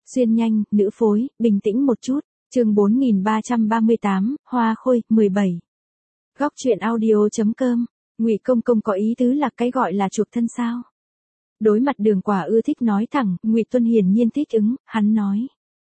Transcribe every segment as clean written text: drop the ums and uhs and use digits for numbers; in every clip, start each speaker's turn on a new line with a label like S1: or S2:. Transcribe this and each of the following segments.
S1: Xuyên nhanh, nữ phối, bình tĩnh một chút. Chương 4338, Hoa Khôi, 17. Góc truyện audio.com. Ngụy Công Công có ý tứ là cái gọi là chuộc thân sao? Đối mặt Đường Quả ưa thích nói thẳng, Ngụy Tuân hiển nhiên thích ứng, hắn nói.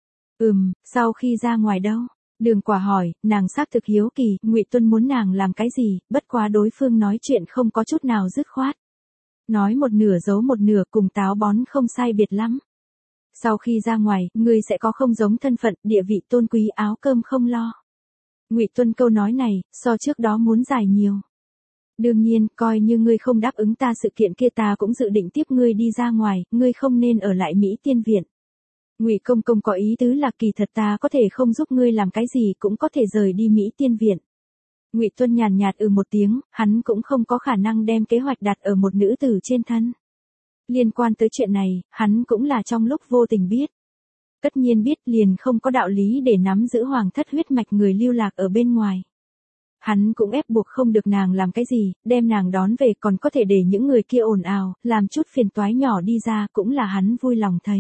S1: Sau khi ra ngoài đâu? Đường Quả hỏi, nàng xác thực hiếu kỳ, Ngụy Tuân muốn nàng làm cái gì, bất quá đối phương nói chuyện không có chút nào dứt khoát. Nói một nửa giấu một nửa, cùng táo bón không sai biệt lắm. Sau khi ra ngoài, ngươi sẽ có không giống thân phận, địa vị tôn quý, áo cơm không lo. Ngụy Tuân câu nói này, so trước đó muốn dài nhiều. Đương nhiên, coi như ngươi không đáp ứng ta sự kiện kia, ta cũng dự định tiếp ngươi đi ra ngoài, ngươi không nên ở lại Mỹ Tiên Viện. Ngụy Công Công có ý tứ là kỳ thật ta có thể không giúp ngươi làm cái gì, cũng có thể rời đi Mỹ Tiên Viện. Ngụy Tuân nhàn nhạt một tiếng, hắn cũng không có khả năng đem kế hoạch đặt ở một nữ tử trên thân. Liên quan tới chuyện này, hắn cũng là trong lúc vô tình biết. Tất nhiên biết liền không có đạo lý để nắm giữ hoàng thất huyết mạch người lưu lạc ở bên ngoài. Hắn cũng ép buộc không được nàng làm cái gì, đem nàng đón về, còn có thể để những người kia ồn ào, làm chút phiền toái nhỏ đi ra, cũng là hắn vui lòng thấy.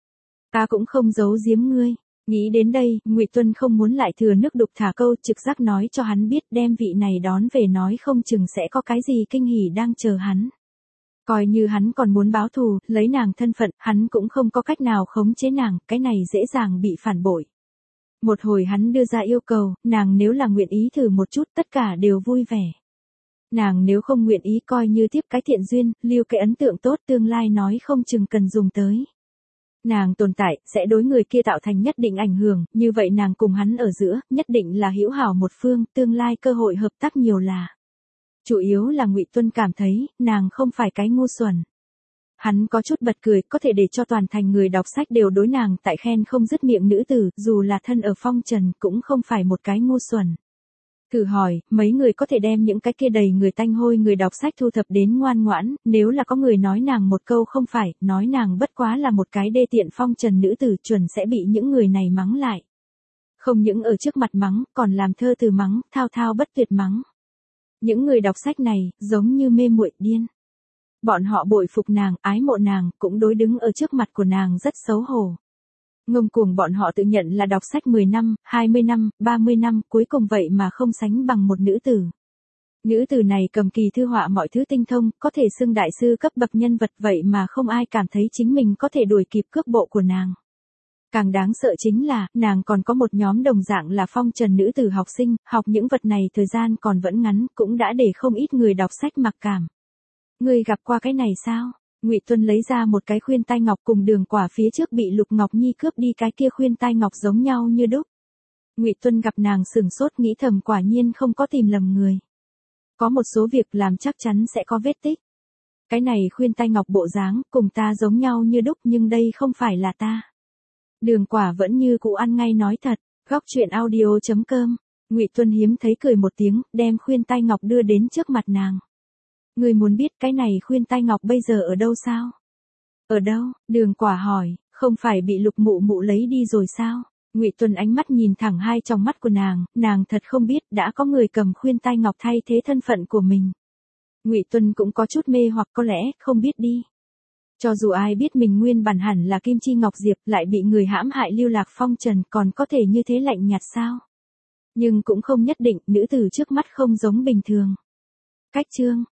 S1: Ta cũng không giấu giếm ngươi. Nghĩ đến đây, Ngụy Tuân không muốn lại thừa nước đục thả câu, trực giác nói cho hắn biết đem vị này đón về nói không chừng sẽ có cái gì kinh hỉ đang chờ hắn. Coi như hắn còn muốn báo thù, lấy nàng thân phận, hắn cũng không có cách nào khống chế nàng, cái này dễ dàng bị phản bội. Một hồi hắn đưa ra yêu cầu, nàng nếu là nguyện ý thử một chút, tất cả đều vui vẻ. Nàng nếu không nguyện ý, coi như tiếp cái thiện duyên, lưu cái ấn tượng tốt, tương lai nói không chừng cần dùng tới. Nàng tồn tại, sẽ đối người kia tạo thành nhất định ảnh hưởng, như vậy nàng cùng hắn ở giữa, nhất định là hữu hảo một phương, tương lai cơ hội hợp tác nhiều là. Chủ yếu là Ngụy Tuân cảm thấy, nàng không phải cái ngu xuẩn. Hắn có chút bật cười, có thể để cho toàn thành người đọc sách đều đối nàng tại khen không dứt miệng nữ tử, dù là thân ở phong trần, cũng không phải một cái ngu xuẩn. Thử hỏi, mấy người có thể đem những cái kia đầy người tanh hôi người đọc sách thu thập đến ngoan ngoãn, nếu là có người nói nàng một câu không phải, nói nàng bất quá là một cái đê tiện phong trần nữ tử, chuẩn sẽ bị những người này mắng lại. Không những ở trước mặt mắng, còn làm thơ từ mắng, thao thao bất tuyệt mắng. Những người đọc sách này, giống như mê muội điên. Bọn họ bội phục nàng, ái mộ nàng, cũng đối đứng ở trước mặt của nàng rất xấu hổ. Ngông cuồng bọn họ tự nhận là đọc sách 10 năm, 20 năm, 30 năm, cuối cùng vậy mà không sánh bằng một nữ tử. Nữ tử này cầm kỳ thư họa mọi thứ tinh thông, có thể xưng đại sư cấp bậc nhân vật, vậy mà không ai cảm thấy chính mình có thể đuổi kịp cước bộ của nàng. Càng đáng sợ chính là, nàng còn có một nhóm đồng dạng là phong trần nữ tử học sinh, học những vật này thời gian còn vẫn ngắn, cũng đã để không ít người đọc sách mặc cảm. Ngươi gặp qua cái này sao? Ngụy Tuân lấy ra một cái khuyên tai ngọc, cùng Đường Quả phía trước bị Lục Ngọc Nhi cướp đi cái kia khuyên tai ngọc giống nhau như đúc. Ngụy Tuân gặp nàng sửng sốt, nghĩ thầm quả nhiên không có tìm lầm người. Có một số việc làm chắc chắn sẽ có vết tích. Cái này khuyên tai ngọc bộ dáng, cùng ta giống nhau như đúc, nhưng đây không phải là ta. Đường Quả vẫn như cũ ăn ngay nói thật. Góc truyện audio.com. Ngụy Tuân hiếm thấy cười một tiếng, đem khuyên tai ngọc đưa đến trước mặt nàng. Ngươi muốn biết cái này khuyên tai ngọc bây giờ ở đâu sao? Ở đâu? Đường Quả hỏi, không phải bị Lục mụ mụ lấy đi rồi sao? Ngụy Tuân ánh mắt nhìn thẳng hai tròng mắt của nàng thật không biết đã có người cầm khuyên tai ngọc thay thế thân phận của mình. Ngụy Tuân cũng có chút mê hoặc, có lẽ không biết đi. Cho dù ai biết mình nguyên bản hẳn là Kim Chi Ngọc Diệp, lại bị người hãm hại lưu lạc phong trần, còn có thể như thế lạnh nhạt sao? Nhưng cũng không nhất định, nữ tử trước mắt không giống bình thường. Cách chương